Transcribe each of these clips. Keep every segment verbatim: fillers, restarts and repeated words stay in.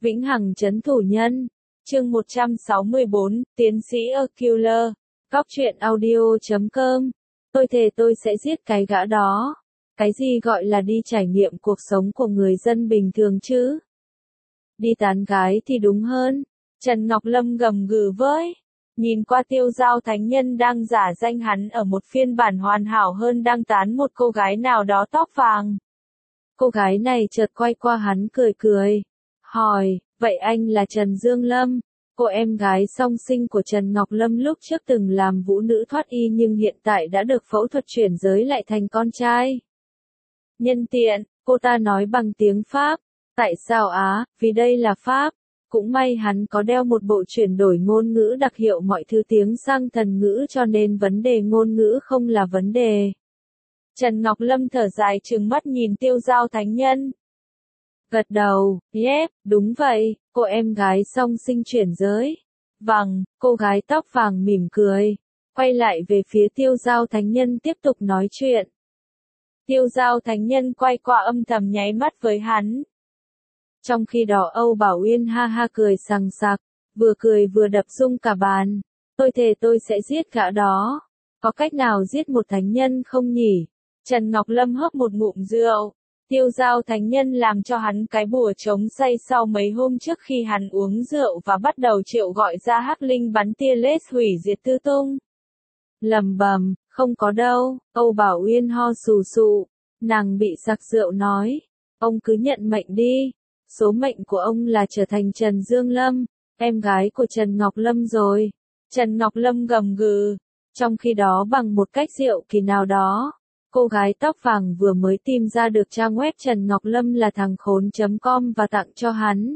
Vĩnh hằng trấn thủ nhân. Chương một trăm sáu mươi bốn, Tiến sĩ A Killer. Góc truyện audio chấm com. Tôi thề tôi sẽ giết cái gã đó. Cái gì gọi là đi trải nghiệm cuộc sống của người dân bình thường chứ? Đi tán gái thì đúng hơn. Trần Ngọc Lâm gầm gừ với. Nhìn qua Tiêu Giao thánh nhân đang giả danh hắn ở một phiên bản hoàn hảo hơn đang tán một cô gái nào đó tóc vàng. Cô gái này chợt quay qua hắn cười cười. Hỏi, vậy anh là Trần Dương Lâm, cô em gái song sinh của Trần Ngọc Lâm lúc trước từng làm vũ nữ thoát y nhưng hiện tại đã được phẫu thuật chuyển giới lại thành con trai. Nhân tiện, cô ta nói bằng tiếng Pháp. Tại sao á? Vì đây là Pháp. Cũng may hắn có đeo một bộ chuyển đổi ngôn ngữ đặc hiệu mọi thứ tiếng sang thần ngữ cho nên vấn đề ngôn ngữ không là vấn đề. Trần Ngọc Lâm thở dài trừng mắt nhìn Tiêu Giao thánh nhân. Gật đầu, yep, đúng vậy, cô em gái song sinh chuyển giới. Vâng, cô gái tóc vàng mỉm cười. Quay lại về phía Tiêu Giao thánh nhân tiếp tục nói chuyện. Tiêu Giao thánh nhân quay qua âm thầm nháy mắt với hắn. Trong khi đó Âu Bảo Uyên ha ha cười sằng sặc, vừa cười vừa đập rung cả bàn. Tôi thề tôi sẽ giết gã đó. Có cách nào giết một thánh nhân không nhỉ? Trần Ngọc Lâm hớp một ngụm rượu. Tiêu Giao thánh nhân làm cho hắn cái bùa chống say sau mấy hôm trước khi hắn uống rượu và bắt đầu triệu gọi ra hắc linh bắn tia laser hủy diệt tư tung. Lầm bầm, không có đâu. Âu Bảo Uyên ho sù sụ. Nàng bị sặc rượu nói. Ông cứ nhận mệnh đi. Số mệnh của ông là trở thành Trần Dương Lâm, em gái của Trần Ngọc Lâm rồi. Trần Ngọc Lâm gầm gừ. Trong khi đó bằng một cách diệu kỳ nào đó, cô gái tóc vàng vừa mới tìm ra được trang web Trần Ngọc Lâm là thằng khốn chấm com và tặng cho hắn.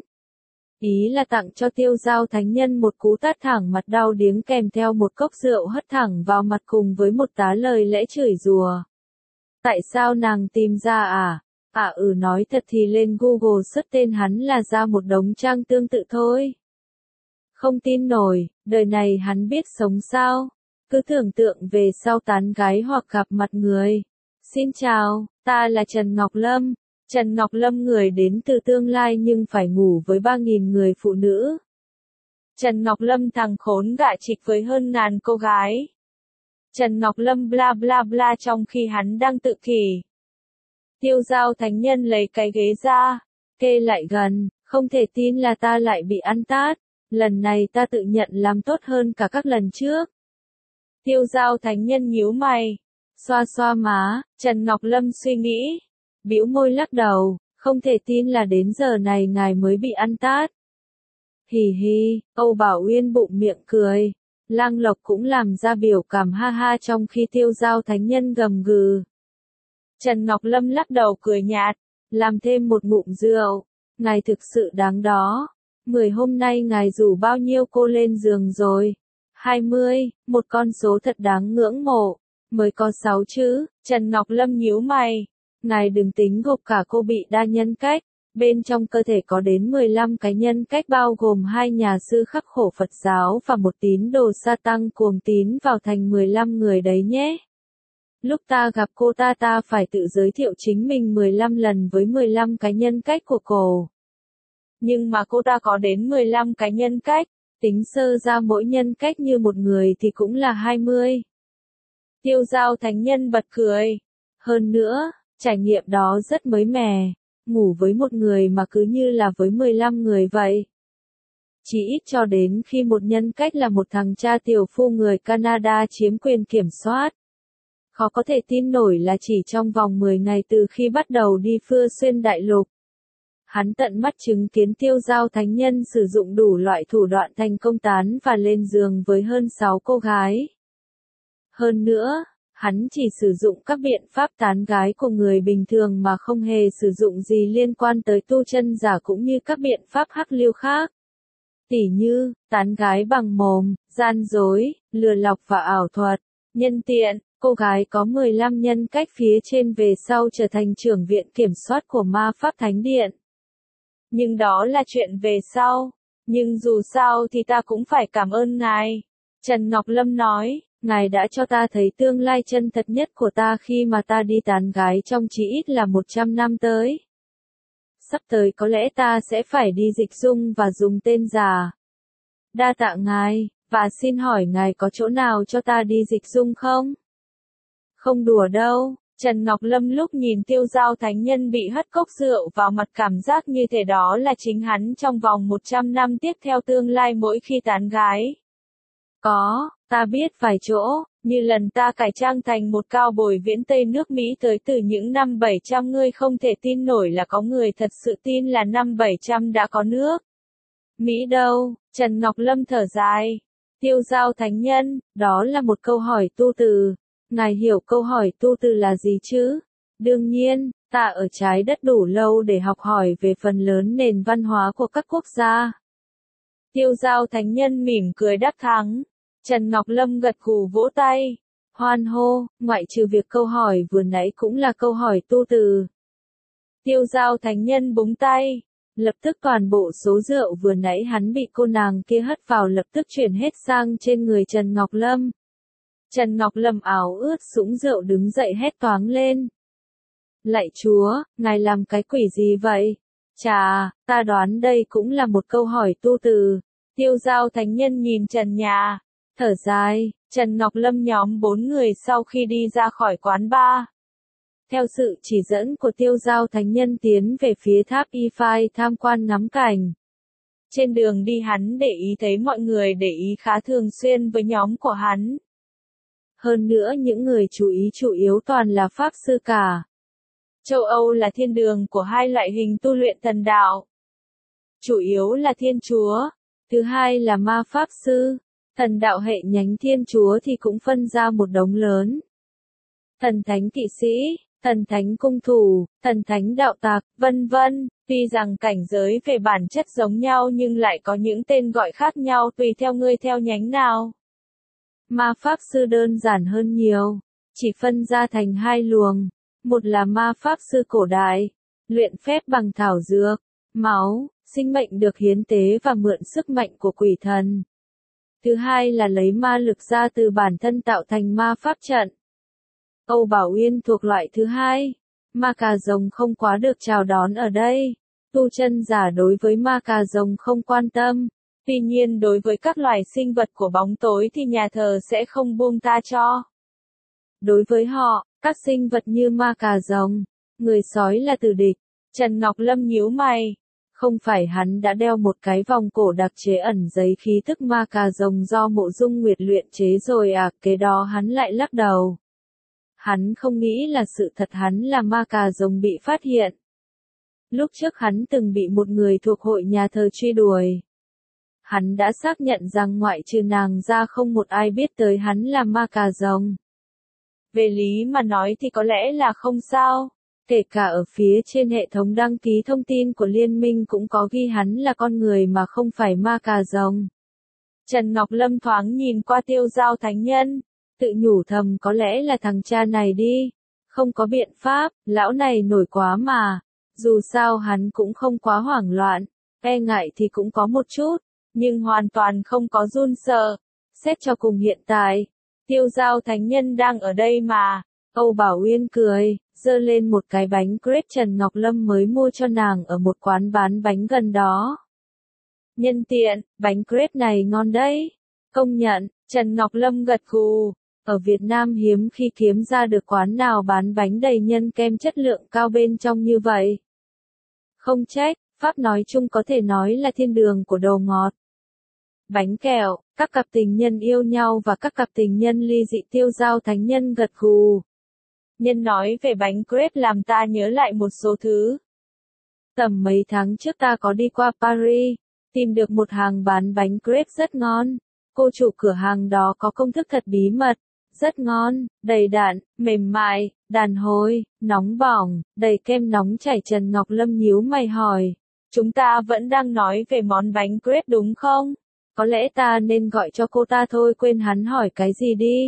Ý là tặng cho Tiêu Giao thánh nhân một cú tát thẳng mặt đau điếng kèm theo một cốc rượu hất thẳng vào mặt cùng với một tá lời lẽ chửi rủa. Tại sao nàng tìm ra à? À ừ nói thật thì lên Google search tên hắn là ra một đống trang tương tự thôi. Không tin nổi, đời này hắn biết sống sao? Cứ tưởng tượng về sau tán gái hoặc gặp mặt người. Xin chào, ta là Trần Ngọc Lâm. Trần Ngọc Lâm người đến từ tương lai nhưng phải ngủ với ba nghìn người phụ nữ. Trần Ngọc Lâm thằng khốn gạ trịch với hơn ngàn cô gái. Trần Ngọc Lâm bla bla bla trong khi hắn đang tự kỷ. Tiêu Giao thánh nhân lấy cái ghế ra, kê lại gần, không thể tin là ta lại bị ăn tát, lần này ta tự nhận làm tốt hơn cả các lần trước. Tiêu Giao thánh nhân nhíu mày, xoa xoa má, Trần Ngọc Lâm suy nghĩ, bĩu môi lắc đầu, không thể tin là đến giờ này ngài mới bị ăn tát. Hì hì, Âu Bảo Uyên bụng miệng cười, Lang Lộc cũng làm ra biểu cảm ha ha trong khi Tiêu Giao thánh nhân gầm gừ. Trần Ngọc Lâm lắc đầu cười nhạt, làm thêm một ngụm rượu, ngài thực sự đáng đó. Mười hôm nay ngài rủ bao nhiêu cô lên giường rồi? Hai mươi, một con số thật đáng ngưỡng mộ. Mới có sáu chứ? Trần Ngọc Lâm nhíu mày. Ngài đừng tính gộp cả cô bị đa nhân cách. Bên trong cơ thể có đến mười lăm cái nhân cách bao gồm hai nhà sư khắc khổ Phật giáo và một tín đồ sa tăng cuồng tín vào thành mười lăm người đấy nhé. Lúc ta gặp cô ta ta phải tự giới thiệu chính mình mười lăm lần với mười lăm cái nhân cách của cô. Nhưng mà cô ta có đến mười lăm cái nhân cách, tính sơ ra mỗi nhân cách như một người thì cũng là hai mươi. Tiêu Giao thánh nhân bật cười. Hơn nữa, trải nghiệm đó rất mới mẻ, ngủ với một người mà cứ như là với mười lăm người vậy. Chỉ ít cho đến khi một nhân cách là một thằng cha tiểu phu người Canada chiếm quyền kiểm soát. Khó có thể tin nổi là chỉ trong vòng mười ngày từ khi bắt đầu đi phưa xuyên đại lục. Hắn tận mắt chứng kiến Tiêu Giao thánh nhân sử dụng đủ loại thủ đoạn thành công tán và lên giường với hơn sáu cô gái. Hơn nữa, hắn chỉ sử dụng các biện pháp tán gái của người bình thường mà không hề sử dụng gì liên quan tới tu chân giả cũng như các biện pháp hắc liêu khác. Tỉ như, tán gái bằng mồm, gian dối, lừa lọc và ảo thuật. Nhân tiện, cô gái có mười lăm nhân cách phía trên về sau trở thành trưởng viện kiểm soát của Ma Pháp Thánh Điện. Nhưng đó là chuyện về sau. Nhưng dù sao thì ta cũng phải cảm ơn ngài. Trần Ngọc Lâm nói, ngài đã cho ta thấy tương lai chân thật nhất của ta khi mà ta đi tán gái trong chỉ ít là một trăm năm tới. sắp tới có lẽ ta sẽ phải đi dịch dung và dùng tên giả. Đa tạ ngài, và xin hỏi ngài có chỗ nào cho ta đi dịch dung không? Không đùa đâu. Trần Ngọc Lâm lúc nhìn Tiêu Giao Thánh Nhân bị hất cốc rượu vào mặt cảm giác như thể đó là chính hắn trong vòng một trăm năm tiếp theo tương lai mỗi khi tán gái. Có, ta biết vài chỗ, như lần ta cải trang thành một cao bồi viễn Tây nước Mỹ tới từ những năm bảy trăm, ngươi không thể tin nổi là có người thật sự tin là năm bảy trăm đã có nước Mỹ đâu. Trần Ngọc Lâm thở dài. Tiêu Giao Thánh Nhân, đó là một câu hỏi tu từ. Ngài hiểu câu hỏi tu từ là gì chứ? Đương nhiên, ta ở trái đất đủ lâu để học hỏi về phần lớn nền văn hóa của các quốc gia. Tiêu Giao Thánh Nhân mỉm cười đắc thắng. Trần Ngọc Lâm gật gù vỗ tay. Hoan hô, ngoại trừ việc câu hỏi vừa nãy cũng là câu hỏi tu từ. Tiêu Giao Thánh Nhân búng tay. Lập tức toàn bộ số rượu vừa nãy hắn bị cô nàng kia hất vào lập tức chuyển hết sang trên người Trần Ngọc Lâm. Trần Ngọc Lâm áo ướt sũng rượu đứng dậy hét toáng lên. Lạy Chúa, ngài làm cái quỷ gì vậy? Chà, ta đoán đây cũng là một câu hỏi tu từ. Tiêu Giao Thánh Nhân nhìn trần nhà, thở dài. Trần Ngọc Lâm nhóm bốn người sau khi đi ra khỏi quán bar. Theo sự chỉ dẫn của Tiêu Giao Thánh Nhân tiến về phía tháp Eiffel tham quan ngắm cảnh. Trên đường đi hắn để ý thấy mọi người để ý khá thường xuyên với nhóm của hắn. Hơn nữa những người chú ý chủ yếu toàn là Pháp sư cả. Châu Âu là thiên đường của hai loại hình tu luyện thần đạo. Chủ yếu là Thiên Chúa, thứ hai là ma Pháp sư. Thần đạo hệ nhánh Thiên Chúa thì cũng phân ra một đống lớn. Thần thánh kỵ sĩ, thần thánh cung thủ, thần thánh đạo tặc, vân vân. Tuy rằng cảnh giới về bản chất giống nhau nhưng lại có những tên gọi khác nhau tùy theo ngươi theo nhánh nào. Ma Pháp sư đơn giản hơn nhiều, chỉ phân ra thành hai luồng. Một là ma Pháp sư cổ đại, luyện phép bằng thảo dược, máu, sinh mệnh được hiến tế và mượn sức mạnh của quỷ thần. Thứ hai là lấy ma lực ra từ bản thân tạo thành ma pháp trận. Âu Bảo Uyên thuộc loại thứ hai. Ma cà rồng không quá được chào đón ở đây. Tu chân giả đối với ma cà rồng không quan tâm. Tuy nhiên đối với các loài sinh vật của bóng tối thì nhà thờ sẽ không buông tha cho. Đối với họ, các sinh vật như ma cà rồng, người sói là tử địch. Trần Ngọc Lâm nhíu mày. Không phải hắn đã đeo một cái vòng cổ đặc chế ẩn giấy khí tức ma cà rồng do Mộ Dung Nguyệt luyện chế rồi à? Kế đó hắn lại lắc đầu. Hắn không nghĩ là sự thật hắn là ma cà rồng bị phát hiện. Lúc trước hắn từng bị một người thuộc hội nhà thờ truy đuổi. Hắn đã xác nhận rằng ngoại trừ nàng ra không một ai biết tới hắn là ma cà rồng. Về lý mà nói thì có lẽ là không sao. Kể cả ở phía trên hệ thống đăng ký thông tin của liên minh cũng có ghi hắn là con người mà không phải ma cà rồng. Trần Ngọc Lâm thoáng nhìn qua Tiêu Giao Thánh Nhân, tự nhủ thầm có lẽ là thằng cha này đi. Không có biện pháp, lão này nổi quá mà. Dù sao hắn cũng không quá hoảng loạn, e ngại thì cũng có một chút, nhưng hoàn toàn không có run sợ. Xét cho cùng hiện tại, Tiêu Giao Thánh Nhân đang ở đây mà. Âu Bảo Uyên cười, giơ lên một cái bánh crepe Trần Ngọc Lâm mới mua cho nàng ở một quán bán bánh gần đó. Nhân tiện, bánh crepe này ngon đấy. Công nhận, Trần Ngọc Lâm gật gù. Ở Việt Nam hiếm khi kiếm ra được quán nào bán bánh đầy nhân kem chất lượng cao bên trong như vậy. Không trách, Pháp nói chung có thể nói là thiên đường của đồ ngọt. Bánh kẹo, các cặp tình nhân yêu nhau và các cặp tình nhân ly dị. Tiêu Giao Thánh Nhân gật gù. Nhân nói về bánh crepe làm ta nhớ lại một số thứ. Tầm mấy tháng trước ta có đi qua Paris, tìm được một hàng bán bánh crepe rất ngon. Cô chủ cửa hàng đó có công thức thật bí mật, rất ngon, đầy đặn, mềm mại, đàn hồi, nóng bỏng, đầy kem nóng chảy. Trần Ngọc Lâm nhíu mày hỏi, chúng ta vẫn đang nói về món bánh crepe đúng không? Có lẽ ta nên gọi cho cô ta thôi. Quên hắn hỏi cái gì đi.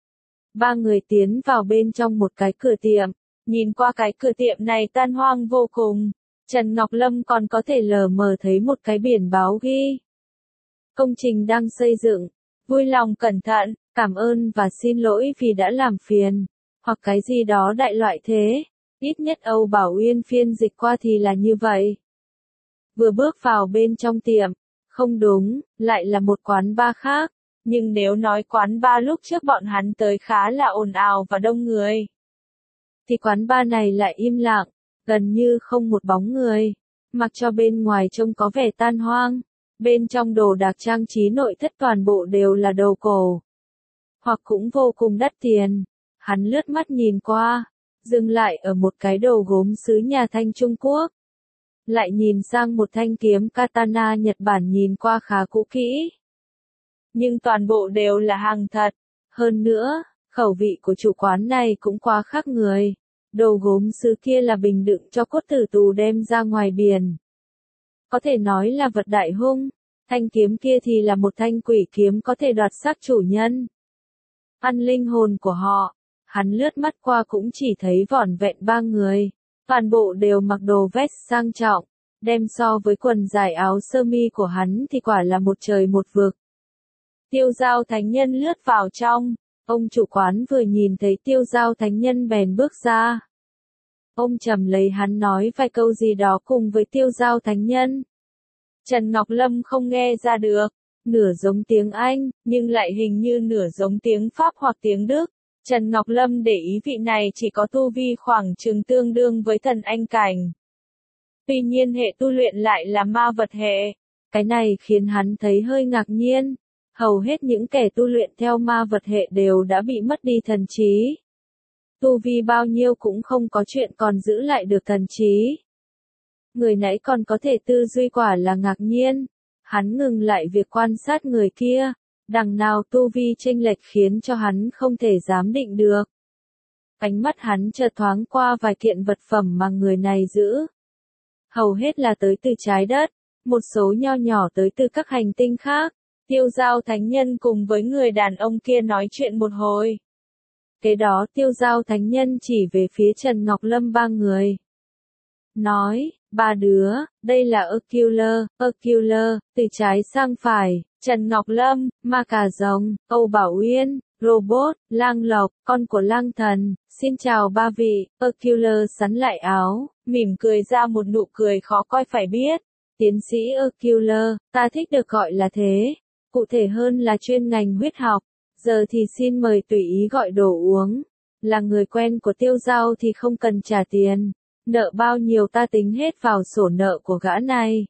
Ba người tiến vào bên trong một cái cửa tiệm, nhìn qua cái cửa tiệm này tan hoang vô cùng. Trần Ngọc Lâm còn có thể lờ mờ thấy một cái biển báo ghi. Công trình đang xây dựng, vui lòng cẩn thận, cảm ơn và xin lỗi vì đã làm phiền, hoặc cái gì đó đại loại thế. Ít nhất Âu Bảo Uyên phiên dịch qua thì là như vậy. Vừa bước vào bên trong tiệm, không đúng, lại là một quán bar khác. Nhưng nếu nói quán bar lúc trước bọn hắn tới khá là ồn ào và đông người, thì quán bar này lại im lặng, gần như không một bóng người. Mặc cho bên ngoài trông có vẻ tan hoang, bên trong đồ đạc trang trí nội thất toàn bộ đều là đồ cổ, hoặc cũng vô cùng đắt tiền. Hắn lướt mắt nhìn qua, dừng lại ở một cái đồ gốm sứ nhà Thanh Trung Quốc. Lại nhìn sang một thanh kiếm katana Nhật Bản nhìn qua khá cũ kỹ. Nhưng toàn bộ đều là hàng thật. Hơn nữa, khẩu vị của chủ quán này cũng quá khác người. Đồ gốm sứ kia là bình đựng cho cốt tử tù đem ra ngoài biển. Có thể nói là vật đại hung. Thanh kiếm kia thì là một thanh quỷ kiếm có thể đoạt xác chủ nhân, ăn linh hồn của họ. Hắn lướt mắt qua cũng chỉ thấy vỏn vẹn ba người. Toàn bộ đều mặc đồ vest sang trọng. Đem so với quần dài áo sơ mi của hắn thì quả là một trời một vực. Tiêu Giao Thánh Nhân lướt vào trong. Ông chủ quán vừa nhìn thấy Tiêu Giao Thánh Nhân bèn bước ra. Ông trầm lấy hắn nói vài câu gì đó cùng với Tiêu Giao Thánh Nhân. Trần Ngọc Lâm không nghe ra được, nửa giống tiếng Anh, nhưng lại hình như nửa giống tiếng Pháp hoặc tiếng Đức. Trần Ngọc Lâm để ý vị này chỉ có tu vi khoảng chừng tương đương với thần anh cảnh. Tuy nhiên hệ tu luyện lại là ma vật hệ. Cái này khiến hắn thấy hơi ngạc nhiên. Hầu hết những kẻ tu luyện theo ma vật hệ đều đã bị mất đi thần trí. Tu vi bao nhiêu cũng không có chuyện còn giữ lại được thần trí. Người nãy còn có thể tư duy quả là ngạc nhiên. Hắn ngừng lại việc quan sát người kia. Đằng nào tu vi chênh lệch khiến cho hắn không thể dám định được. Ánh mắt hắn chợt thoáng qua vài kiện vật phẩm mà người này giữ. Hầu hết là tới từ trái đất, một số nho nhỏ tới từ các hành tinh khác. Tiêu Giao Thánh Nhân cùng với người đàn ông kia nói chuyện một hồi. Kế đó Tiêu Giao Thánh Nhân chỉ về phía Trần Ngọc Lâm ba người. Nói, ba đứa, đây là Ocular, Ocular, từ trái sang phải, Trần Ngọc Lâm, Ma Cà Rồng, Âu Bảo Uyên, Robot, Lang Lộc, con của Lang Thần, xin chào ba vị. Ocular sắn lại áo, mỉm cười ra một nụ cười khó coi phải biết. Tiến sĩ Ocular, ta thích được gọi là thế. Cụ thể hơn là chuyên ngành huyết học. Giờ thì xin mời tùy ý gọi đồ uống. Là người quen của Tiêu Giao thì không cần trả tiền. Nợ bao nhiêu ta tính hết vào sổ nợ của gã này.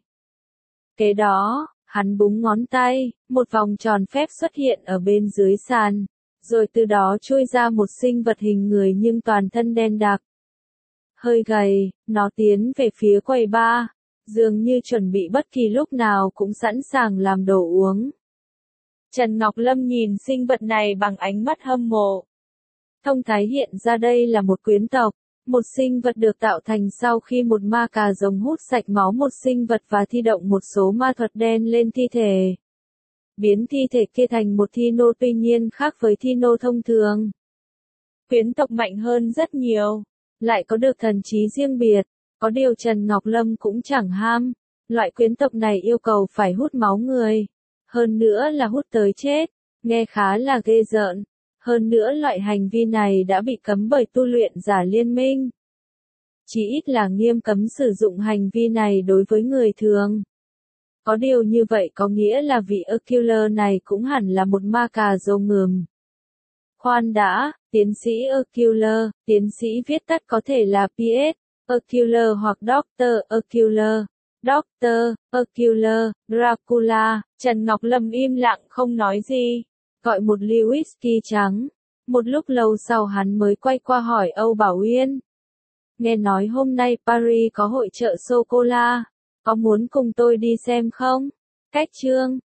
Kế đó, hắn búng ngón tay, một vòng tròn phép xuất hiện ở bên dưới sàn. Rồi từ đó chui ra một sinh vật hình người nhưng toàn thân đen đặc. Hơi gầy, nó tiến về phía quầy bar. Dường như chuẩn bị bất kỳ lúc nào cũng sẵn sàng làm đồ uống. Trần Ngọc Lâm nhìn sinh vật này bằng ánh mắt hâm mộ. Thông thái hiện ra đây là một quyến tộc, một sinh vật được tạo thành sau khi một ma cà rồng hút sạch máu một sinh vật và thi động một số ma thuật đen lên thi thể. Biến thi thể kia thành một thi nô tuy nhiên khác với thi nô thông thường. Quyến tộc mạnh hơn rất nhiều, lại có được thần trí riêng biệt, có điều Trần Ngọc Lâm cũng chẳng ham. Loại quyến tộc này yêu cầu phải hút máu người. Hơn nữa là hút tới chết, nghe khá là ghê rợn. Hơn nữa loại hành vi này đã bị cấm bởi tu luyện giả liên minh. Chỉ ít là nghiêm cấm sử dụng hành vi này đối với người thường. Có điều như vậy có nghĩa là vị Ocular này cũng hẳn là một ma cà rồng ngườm. Khoan đã, tiến sĩ Ocular, tiến sĩ viết tắt có thể là pê ét, Ocular hoặc Doctor Ocular. Doctor Ocular, Dracula. Trần Ngọc Lâm im lặng không nói gì. Gọi một ly whisky trắng. Một lúc lâu sau hắn mới quay qua hỏi Âu Bảo Uyên. Nghe nói hôm nay Paris có hội chợ sô-cô-la. Có muốn cùng tôi đi xem không? Cách chương